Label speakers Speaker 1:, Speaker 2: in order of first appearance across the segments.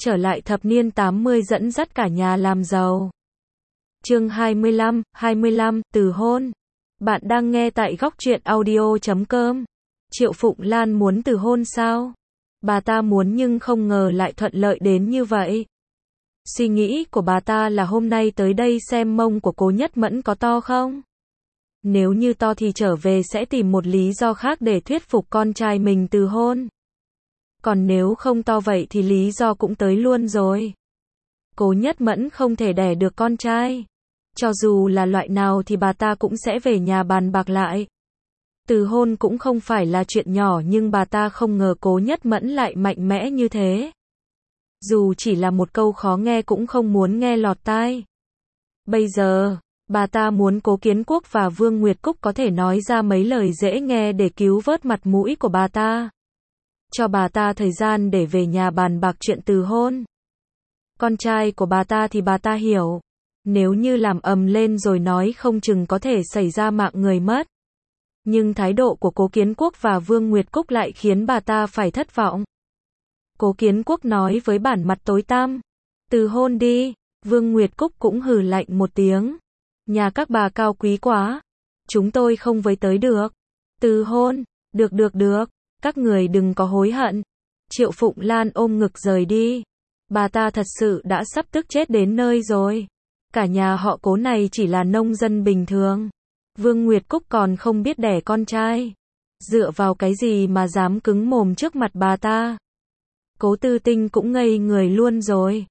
Speaker 1: trở lại thập niên 80 dẫn dắt cả nhà làm giàu. Chương 25, từ hôn. Bạn đang nghe tại góc truyện audio.com. Triệu Phụng Lan muốn từ hôn sao? Bà ta muốn nhưng không ngờ lại thuận lợi đến như vậy. Suy nghĩ của bà ta là hôm nay tới đây xem mông của Cố Nhất Mẫn có to không? Nếu như to thì trở về sẽ tìm một lý do khác để thuyết phục con trai mình từ hôn. Còn nếu không to vậy thì lý do cũng tới luôn rồi. Cố Nhất Mẫn không thể đẻ được con trai. Cho dù là loại nào thì bà ta cũng sẽ về nhà bàn bạc lại. Từ hôn cũng không phải là chuyện nhỏ nhưng bà ta không ngờ Cố Nhất Mẫn lại mạnh mẽ như thế. Dù chỉ là một câu khó nghe cũng không muốn nghe lọt tai. Bây giờ, bà ta muốn Cố Kiến Quốc và Vương Nguyệt Cúc có thể nói ra mấy lời dễ nghe để cứu vớt mặt mũi của bà ta. Cho bà ta thời gian để về nhà bàn bạc chuyện từ hôn. Con trai của bà ta thì bà ta hiểu. Nếu như làm ầm lên rồi nói không chừng có thể xảy ra mạng người mất. Nhưng thái độ của Cố Kiến Quốc và Vương Nguyệt Cúc lại khiến bà ta phải thất vọng. Cố Kiến Quốc nói với bản mặt tối tăm. Từ hôn đi. Vương Nguyệt Cúc cũng hừ lạnh một tiếng. Nhà các bà cao quý quá. Chúng tôi không với tới được. Từ hôn. Được. Các người đừng có hối hận. Triệu Phụng Lan ôm ngực rời đi. Bà ta thật sự đã sắp tức chết đến nơi rồi. Cả nhà họ Cố này chỉ là nông dân bình thường. Vương Nguyệt Cúc còn không biết đẻ con trai. Dựa vào cái gì mà dám cứng mồm trước mặt bà ta. Cố Tư Tinh cũng ngây người luôn rồi.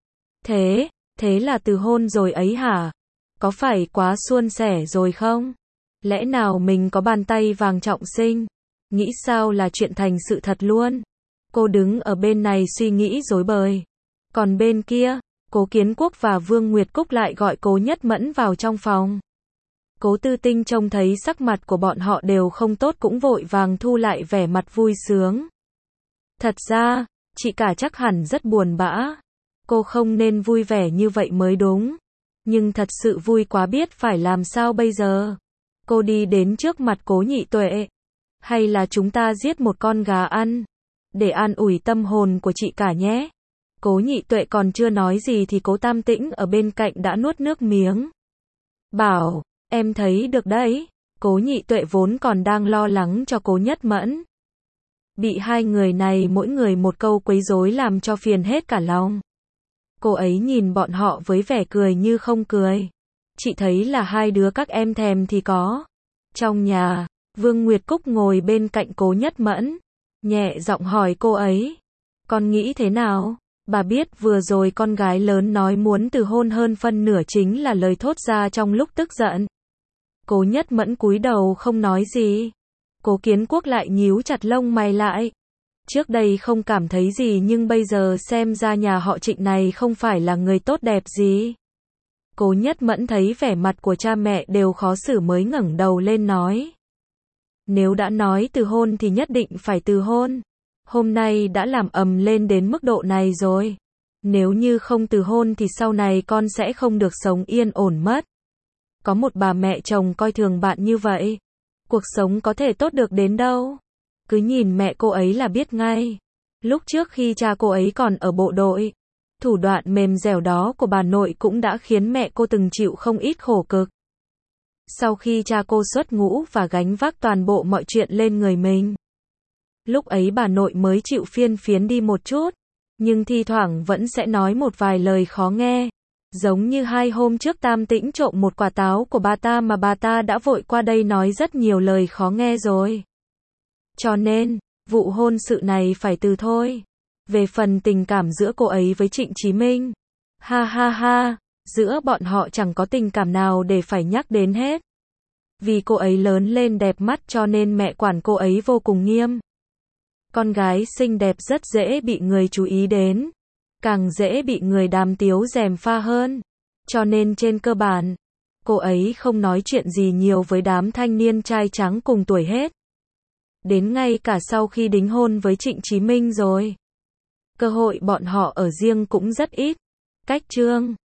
Speaker 1: Thế là từ hôn rồi ấy hả? Có phải quá suôn sẻ rồi không? Lẽ nào mình có bàn tay vàng trọng sinh? Nghĩ sao là chuyện thành sự thật luôn. Cô đứng ở bên này suy nghĩ rối bời. Còn bên kia, Cố Kiến Quốc và Vương Nguyệt Cúc lại gọi Cố Nhất Mẫn vào trong phòng. Cố Tư Tinh trông thấy sắc mặt của bọn họ đều không tốt cũng vội vàng thu lại vẻ mặt vui sướng. Thật ra, chị cả chắc hẳn rất buồn bã. Cô không nên vui vẻ như vậy mới đúng. Nhưng thật sự vui quá biết phải làm sao bây giờ. Cô đi đến trước mặt Cố Nhị Tuệ. Hay là chúng ta giết một con gà ăn. Để an ủi tâm hồn của chị cả nhé. Cố Nhị Tuệ còn chưa nói gì thì Cố Tam Tĩnh ở bên cạnh đã nuốt nước miếng. Bảo, em thấy được đấy. Cố Nhị Tuệ vốn còn đang lo lắng cho Cố Nhất Mẫn. Bị hai người này mỗi người một câu quấy rối làm cho phiền hết cả lòng. Cô ấy nhìn bọn họ với vẻ cười như không cười. Chị thấy là hai đứa các em thèm thì có. Trong nhà, Vương Nguyệt Cúc ngồi bên cạnh Cố Nhất Mẫn. Nhẹ giọng hỏi cô ấy. Con nghĩ thế nào? Bà biết vừa rồi con gái lớn nói muốn từ hôn hơn phân nửa chính là lời thốt ra trong lúc tức giận. Cố Nhất Mẫn cúi đầu không nói gì. Cố Kiến Quốc lại nhíu chặt lông mày lại. Trước đây không cảm thấy gì nhưng bây giờ xem ra nhà họ Trịnh này không phải là người tốt đẹp gì. Cố Nhất Mẫn thấy vẻ mặt của cha mẹ đều khó xử mới ngẩng đầu lên nói. Nếu đã nói từ hôn thì nhất định phải từ hôn. Hôm nay đã làm ầm lên đến mức độ này rồi. Nếu như không từ hôn thì sau này con sẽ không được sống yên ổn mất. Có một bà mẹ chồng coi thường bạn như vậy. Cuộc sống có thể tốt được đến đâu. Cứ nhìn mẹ cô ấy là biết ngay. Lúc trước khi cha cô ấy còn ở bộ đội, thủ đoạn mềm dẻo đó của bà nội cũng đã khiến mẹ cô từng chịu không ít khổ cực. Sau khi cha cô xuất ngũ và gánh vác toàn bộ mọi chuyện lên người mình. Lúc ấy bà nội mới chịu phiên phiến đi một chút, nhưng thi thoảng vẫn sẽ nói một vài lời khó nghe. Giống như 2 hôm trước Tam Tĩnh trộm một quả táo của bà ta mà bà ta đã vội qua đây nói rất nhiều lời khó nghe rồi. Cho nên, vụ hôn sự này phải từ thôi. Về phần tình cảm giữa cô ấy với Trịnh Chí Minh. Ha, giữa bọn họ chẳng có tình cảm nào để phải nhắc đến hết. Vì cô ấy lớn lên đẹp mắt cho nên mẹ quản cô ấy vô cùng nghiêm. Con gái xinh đẹp rất dễ bị người chú ý đến. Càng dễ bị người đàm tiếu gièm pha hơn. Cho nên trên cơ bản, cô ấy không nói chuyện gì nhiều với đám thanh niên trai trắng cùng tuổi hết. Đến ngay cả sau khi đính hôn với Trịnh Chí Minh rồi. Cơ hội bọn họ ở riêng cũng rất ít. Cách chương